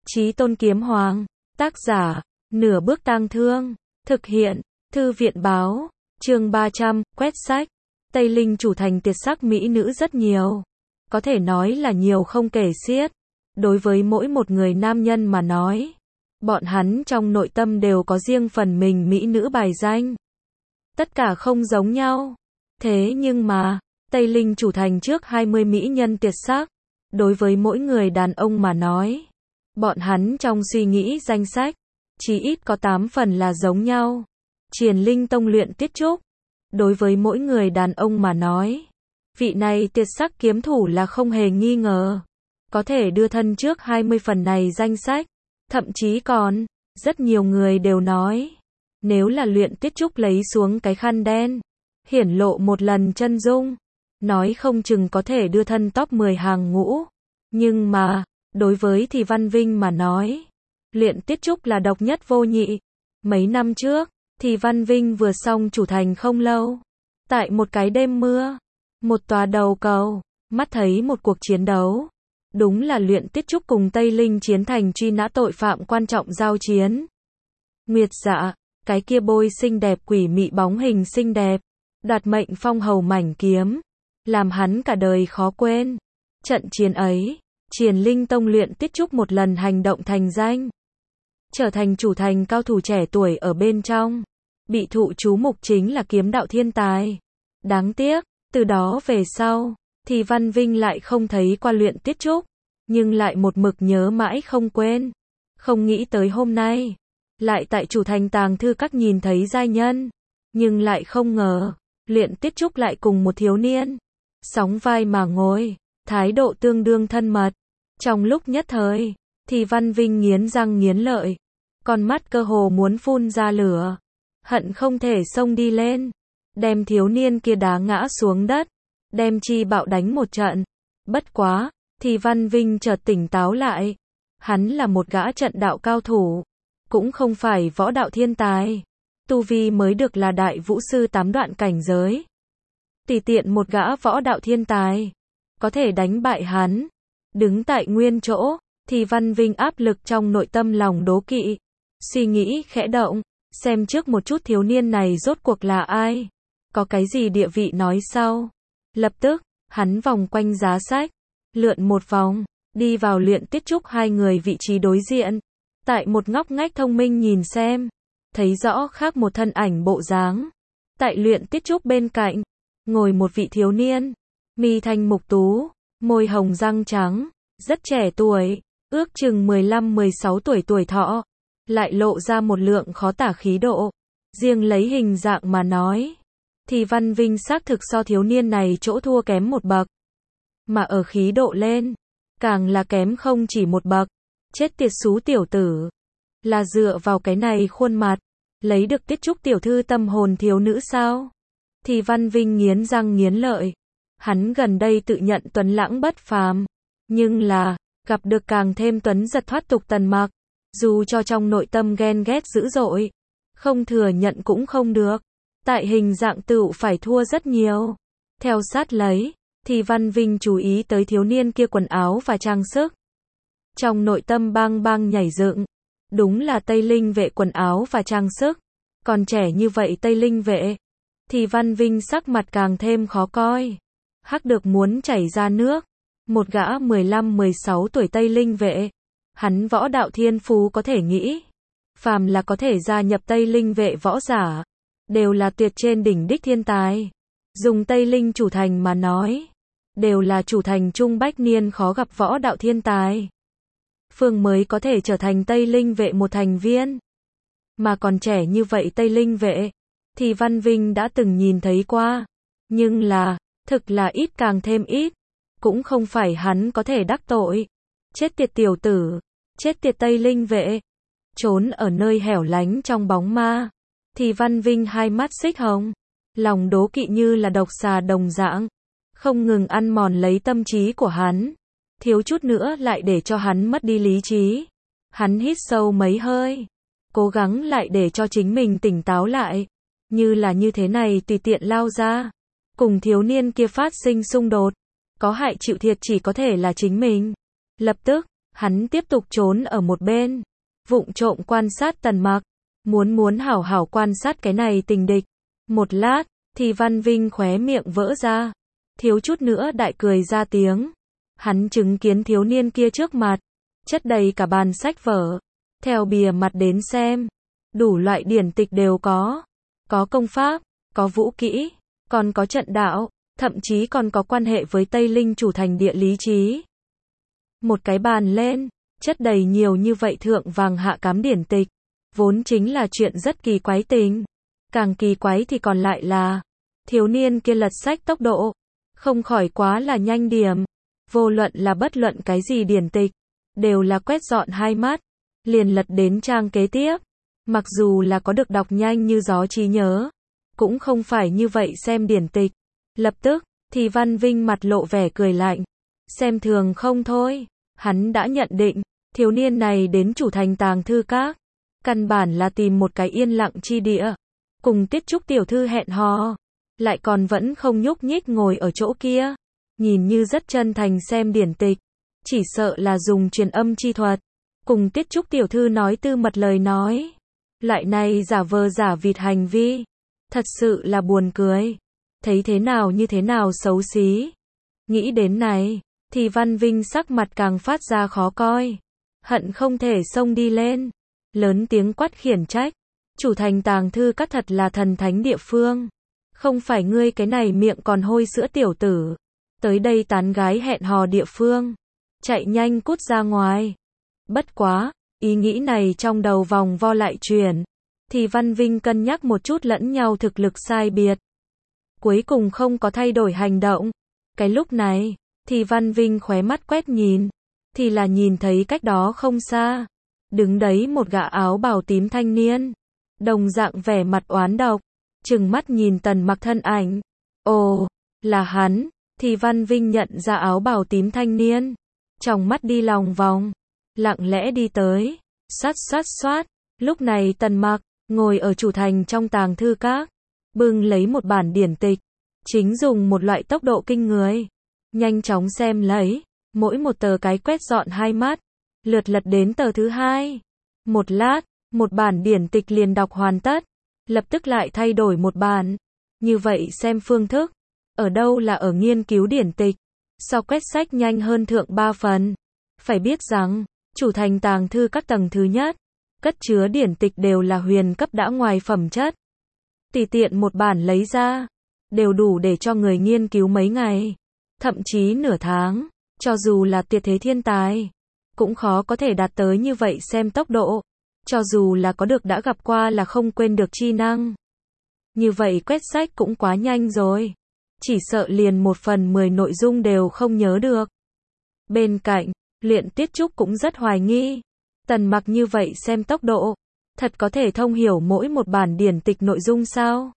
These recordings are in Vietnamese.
Chí Tôn Kiếm Hoàng, tác giả, Nửa Bước Tang Thương, thực hiện, Thư viện báo, chương 300, quét sách. Tây Linh chủ thành tuyệt sắc mỹ nữ rất nhiều. Có thể nói là nhiều không kể xiết. Đối với mỗi một người nam nhân mà nói, bọn hắn trong nội tâm đều có riêng phần mình mỹ nữ bài danh. Tất cả không giống nhau. Thế nhưng mà, Tây Linh chủ thành trước 20 mỹ nhân tuyệt sắc. Đối với mỗi người đàn ông mà nói, bọn hắn trong suy nghĩ danh sách, chỉ ít có 8 phần là giống nhau. Triền Linh Tông Luyện Tiết Trúc. Đối với mỗi người đàn ông mà nói, vị này tuyệt sắc kiếm thủ là không hề nghi ngờ. Có thể đưa thân trước 20 phần này danh sách. Thậm chí còn, rất nhiều người đều nói, nếu là Luyện Tiết Trúc lấy xuống cái khăn đen, hiển lộ một lần chân dung, nói không chừng có thể đưa thân top 10 hàng ngũ. Nhưng mà, đối với Thì Văn Vinh mà nói, Luyện Tiết Trúc là độc nhất vô nhị. Mấy năm trước, Thì Văn Vinh vừa xong chủ thành không lâu. Tại một cái đêm mưa, một tòa đầu cầu, mắt thấy một cuộc chiến đấu. Đúng là Luyện Tiết Trúc cùng Tây Linh chiến thành truy nã tội phạm quan trọng giao chiến. Nguyệt Dạ, cái kia bôi xinh đẹp quỷ mị bóng hình xinh đẹp, đoạt mệnh phong hầu mảnh kiếm, làm hắn cả đời khó quên. Trận chiến ấy, Triền Linh Tông Luyện Tiết Trúc một lần hành động thành danh, trở thành chủ thành cao thủ trẻ tuổi ở bên trong. Bị thụ chú mục chính là kiếm đạo thiên tài. Đáng tiếc, từ đó về sau, thì Văn Vinh lại không thấy qua Luyện Tiết Trúc, nhưng lại một mực nhớ mãi không quên. Không nghĩ tới hôm nay, lại tại chủ thành tàng thư các nhìn thấy giai nhân, nhưng lại không ngờ, Luyện Tiết Trúc lại cùng một thiếu niên, sóng vai mà ngồi, thái độ tương đương thân mật. Trong lúc nhất thời, thì Văn Vinh nghiến răng nghiến lợi, con mắt cơ hồ muốn phun ra lửa, hận không thể xông đi lên, đem thiếu niên kia đá ngã xuống đất, đem chi bạo đánh một trận. Bất quá, thì Văn Vinh chợt tỉnh táo lại, hắn là một gã trận đạo cao thủ, cũng không phải võ đạo thiên tài, tu vi mới được là đại vũ sư 8 đoạn cảnh giới. Tùy tiện một gã võ đạo thiên tài, có thể đánh bại hắn. Đứng tại nguyên chỗ, thì Văn Vinh áp lực trong nội tâm lòng đố kỵ, suy nghĩ khẽ động, xem trước một chút thiếu niên này rốt cuộc là ai, có cái gì địa vị nói sau. Lập tức, hắn vòng quanh giá sách, lượn một vòng, đi vào Luyện Tiết Trúc hai người vị trí đối diện. Tại một ngóc ngách thông minh nhìn xem, thấy rõ khác một thân ảnh bộ dáng. Tại Luyện Tiết Trúc bên cạnh, ngồi một vị thiếu niên, mi thanh mục tú, môi hồng răng trắng, rất trẻ tuổi, ước chừng 15-16 tuổi thọ, lại lộ ra một lượng khó tả khí độ. Riêng lấy hình dạng mà nói, thì Văn Vinh xác thực so thiếu niên này chỗ thua kém một bậc. Mà ở khí độ lên, càng là kém không chỉ một bậc. Chết tiệt xú tiểu tử. Là dựa vào cái này khuôn mặt, lấy được Tiết Trúc tiểu thư tâm hồn thiếu nữ sao? Thì Văn Vinh nghiến răng nghiến lợi. Hắn gần đây tự nhận tuấn lãng bất phàm, nhưng là, gặp được càng thêm tuấn giật thoát tục Tần Mặc. Dù cho trong nội tâm ghen ghét dữ dội, không thừa nhận cũng không được. Tại hình dạng tựu phải thua rất nhiều. Theo sát lấy, thì Văn Vinh chú ý tới thiếu niên kia quần áo và trang sức. Trong nội tâm bang bang nhảy dựng. Đúng là Tây Linh vệ quần áo và trang sức. Còn trẻ như vậy Tây Linh vệ. Thì Văn Vinh sắc mặt càng thêm khó coi. Hắc được muốn chảy ra nước. Một gã 15-16 tuổi Tây Linh vệ. Hắn võ đạo thiên phú có thể nghĩ. Phàm là có thể gia nhập Tây Linh vệ võ giả, đều là tuyệt trên đỉnh đích thiên tài. Dùng Tây Linh chủ thành mà nói, đều là chủ thành trung bách niên khó gặp võ đạo thiên tài. Phương mới có thể trở thành Tây Linh vệ một thành viên. Mà còn trẻ như vậy Tây Linh vệ, thì Văn Vinh đã từng nhìn thấy qua. Nhưng là, thực là ít càng thêm ít. Cũng không phải hắn có thể đắc tội. Chết tiệt tiểu tử, chết tiệt Tây Linh vệ. Trốn ở nơi hẻo lánh trong bóng ma. Thì Văn Vinh hai mắt xích hồng. Lòng đố kỵ như là độc xà đồng dạng, không ngừng ăn mòn lấy tâm trí của hắn. Thiếu chút nữa lại để cho hắn mất đi lý trí. Hắn hít sâu mấy hơi, cố gắng lại để cho chính mình tỉnh táo lại. Như là như thế này tùy tiện lao ra, cùng thiếu niên kia phát sinh xung đột, có hại chịu thiệt chỉ có thể là chính mình. Lập tức, Hắn tiếp tục trốn ở một bên, vụng trộm quan sát Tần Mặc, muốn hảo hảo quan sát cái này tình địch. Một lát, thì Văn Vinh khóe miệng vỡ ra, thiếu chút nữa đại cười ra tiếng. Hắn chứng kiến thiếu niên kia trước mặt, chất đầy cả bàn sách vở. Theo bìa mặt đến xem, đủ loại điển tịch đều có công pháp, có vũ kỹ, còn có trận đạo, thậm chí còn có quan hệ với Tây Linh chủ thành địa lý trí. Một cái bàn lên, chất đầy nhiều như vậy thượng vàng hạ cám điển tịch, vốn chính là chuyện rất kỳ quái tình. Càng kỳ quái thì còn lại là, thiếu niên kia lật sách tốc độ, không khỏi quá là nhanh điểm. Vô luận là bất luận cái gì điển tịch, đều là quét dọn hai mắt, liền lật đến trang kế tiếp. Mặc dù là có được đọc nhanh như gió trí nhớ, cũng không phải như vậy xem điển tịch. Lập tức, thì Văn Vinh mặt lộ vẻ cười lạnh. Xem thường không thôi, hắn đã nhận định, thiếu niên này đến chủ thành tàng thư các. Căn bản là tìm một cái yên lặng chi địa, cùng Tiết Trúc tiểu thư hẹn hò. Lại còn vẫn không nhúc nhích ngồi ở chỗ kia, nhìn như rất chân thành xem điển tịch. Chỉ sợ là dùng truyền âm chi thuật, cùng Tiết Trúc tiểu thư nói tư mật lời nói. Loại này giả vờ giả vịt hành vi, thật sự là buồn cười. Thấy thế nào như thế nào xấu xí. Nghĩ đến này, thì Văn Vinh sắc mặt càng phát ra khó coi. Hận không thể xông đi lên, lớn tiếng quát khiển trách. Chủ thành tàng thư các thật là thần thánh địa phương. Không phải ngươi cái này miệng còn hôi sữa tiểu tử. Tới đây tán gái hẹn hò địa phương. Chạy nhanh cút ra ngoài. Bất quá, ý nghĩ này trong đầu vòng vo lại chuyển. Thì Văn Vinh cân nhắc một chút lẫn nhau thực lực sai biệt. Cuối cùng không có thay đổi hành động. Cái lúc này, thì Văn Vinh khóe mắt quét nhìn. Thì là nhìn thấy cách đó không xa. Đứng đấy một gã áo bào tím thanh niên. Đồng dạng vẻ mặt oán độc. Trừng mắt nhìn Tần Mặc thân ảnh. Ồ, là hắn. Thì Văn Vinh nhận ra áo bào tím thanh niên. Trong mắt đi lòng vòng. Lặng lẽ đi tới. Xoát. Lúc này Tần Mặc, ngồi ở chủ thành trong tàng thư các. Bưng lấy một bản điển tịch. Chính dùng một loại tốc độ kinh người. Nhanh chóng xem lấy. Mỗi một tờ cái quét dọn hai mắt. Lượt lật đến tờ thứ hai. Một lát, một bản điển tịch liền đọc hoàn tất. Lập tức lại thay đổi một bản. Như vậy xem phương thức. Ở đâu là ở nghiên cứu điển tịch. So quét sách nhanh hơn thượng 3 phần. Phải biết rằng, chủ thành tàng thư các tầng thứ nhất. Cất chứa điển tịch đều là huyền cấp đã ngoài phẩm chất. Tùy tiện một bản lấy ra. Đều đủ để cho người nghiên cứu mấy ngày. Thậm chí nửa tháng. Cho dù là tuyệt thế thiên tài. Cũng khó có thể đạt tới như vậy xem tốc độ. Cho dù là có được đã gặp qua là không quên được chi năng. Như vậy quét sách cũng quá nhanh rồi. Chỉ sợ liền 1/10 nội dung đều không nhớ được. Bên cạnh, Luyện Tiết Trúc cũng rất hoài nghi. Tần Mặc như vậy xem tốc độ. Thật có thể thông hiểu mỗi một bản điển tịch nội dung sao?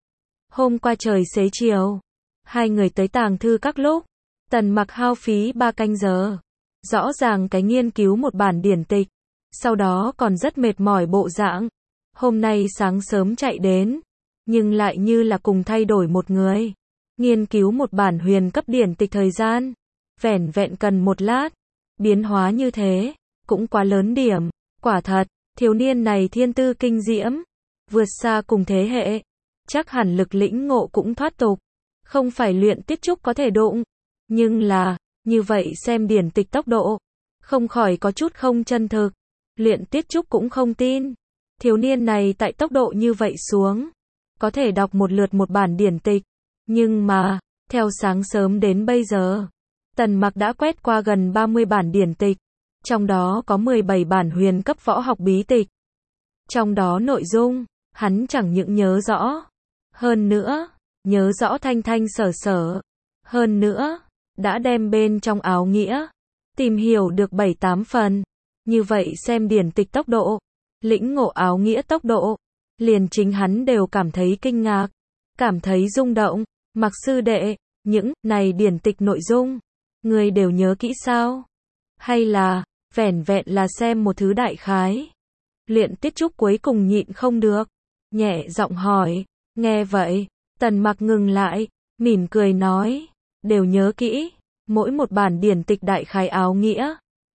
Hôm qua trời xế chiều. Hai người tới tàng thư các lúc. Tần Mặc hao phí 3 canh giờ. Rõ ràng cái nghiên cứu một bản điển tịch. Sau đó còn rất mệt mỏi bộ dạng. Hôm nay sáng sớm chạy đến. Nhưng lại như là cùng thay đổi một người. Nghiên cứu một bản huyền cấp điển tịch thời gian. Vẻn vẹn cần một lát. Biến hóa như thế. Cũng quá lớn điểm. Quả thật, thiếu niên này thiên tư kinh diễm. Vượt xa cùng thế hệ. Chắc hẳn lực lĩnh ngộ cũng thoát tục. Không phải Luyện Tiết Trúc có thể đụng. Nhưng là, như vậy xem điển tịch tốc độ. Không khỏi có chút không chân thực. Luyện Tiết Trúc cũng không tin. Thiếu niên này tại tốc độ như vậy xuống. Có thể đọc một lượt một bản điển tịch. Nhưng mà, theo sáng sớm đến bây giờ. Tần Mặc đã quét qua gần 30 bản điển tịch. Trong đó có 17 bản huyền cấp võ học bí tịch. Trong đó nội dung, hắn chẳng những nhớ rõ. Hơn nữa, nhớ rõ thanh thanh sở sở. Hơn nữa, đã đem bên trong áo nghĩa. Tìm hiểu được 7-8 phần. Như vậy xem điển tịch tốc độ. Lĩnh ngộ áo nghĩa tốc độ. Liền chính hắn đều cảm thấy kinh ngạc. Cảm thấy rung động. Mặc sư đệ, những này điển tịch nội dung. Người đều nhớ kỹ sao? Hay là, vẻn vẹn là xem một thứ đại khái? Luyện Tiết Trúc cuối cùng nhịn không được. Nhẹ giọng hỏi. Nghe vậy, Tần Mặc ngừng lại. Mỉm cười nói. Đều nhớ kỹ. Mỗi một bản điển tịch đại khái áo nghĩa.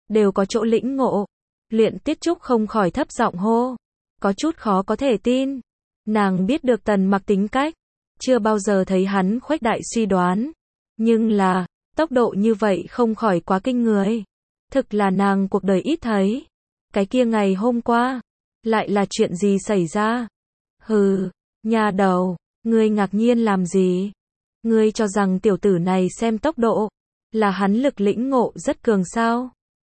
đều có chỗ lĩnh ngộ. Luyện Tiết Trúc không khỏi thấp giọng hô, có chút khó có thể tin. Nàng biết được Tần Mặc tính cách, chưa bao giờ thấy hắn khuếch đại suy đoán, nhưng là, tốc độ như vậy không khỏi quá kinh người. Thực là nàng cuộc đời ít thấy. Cái kia ngày hôm qua, lại là chuyện gì xảy ra? Hừ, nhà đầu, ngươi ngạc nhiên làm gì? Ngươi cho rằng tiểu tử này xem tốc độ, là hắn lực lĩnh ngộ rất cường sao?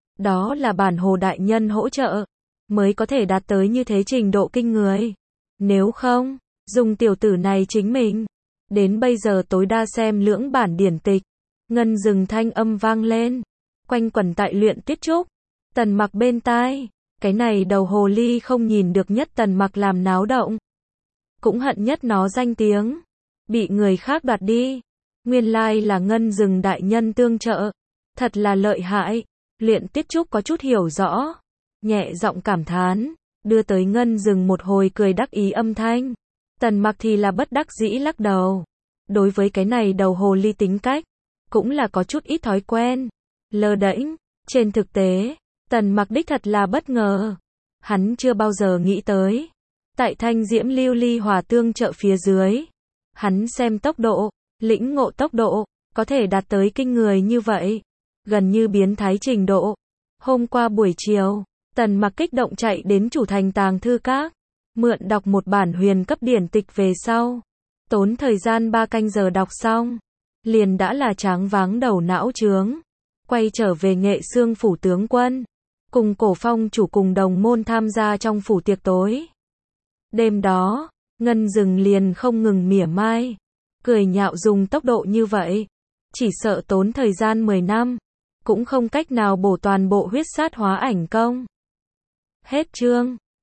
Đó là bản Hồ đại nhân hỗ trợ, mới có thể đạt tới như thế trình độ kinh người. Nếu không, dùng tiểu tử này chính mình, đến bây giờ tối đa xem lưỡng bản điển tịch. Ngân dừng thanh âm vang lên, quanh quẩn tại Luyện Tiết Trúc. Tần Mặc bên tai, cái này đầu hồ ly không nhìn được nhất Tần Mặc làm náo động, cũng hận nhất nó danh tiếng, bị người khác đoạt đi. Nguyên lai là Ngân dừng đại nhân tương trợ, thật là lợi hại. Luyện Tiết Trúc có chút hiểu rõ, nhẹ giọng cảm thán, đưa tới Ngân dừng một hồi cười đắc ý âm thanh. Tần Mặc thì là bất đắc dĩ lắc đầu. Đối với cái này đầu hồ ly tính cách, cũng là có chút ít thói quen, lơ đễnh. Trên thực tế, Tần Mặc đích thật là bất ngờ. Hắn chưa bao giờ nghĩ tới, tại Thanh Diễm Lưu Ly Hỏa tương trợ phía dưới, hắn xem tốc độ, lĩnh ngộ tốc độ, có thể đạt tới kinh người như vậy, gần như biến thái trình độ. Hôm qua buổi chiều, Tần Mặc kích động chạy đến chủ thành tàng thư các, mượn đọc một bản huyền cấp điển tịch về sau. Tốn thời gian 3 canh giờ đọc xong, liền đã là tráng váng đầu não trướng. Quay trở về Nghệ Xương phủ tướng quân, cùng Cổ Phong chủ cùng đồng môn tham gia trong phủ tiệc tối. Đêm đó, Ngân dừng liền không ngừng mỉa mai, cười nhạo dùng tốc độ như vậy, chỉ sợ tốn thời gian 10 năm, cũng không cách nào bổ toàn bộ huyết sát hóa ảnh công. Hết chương.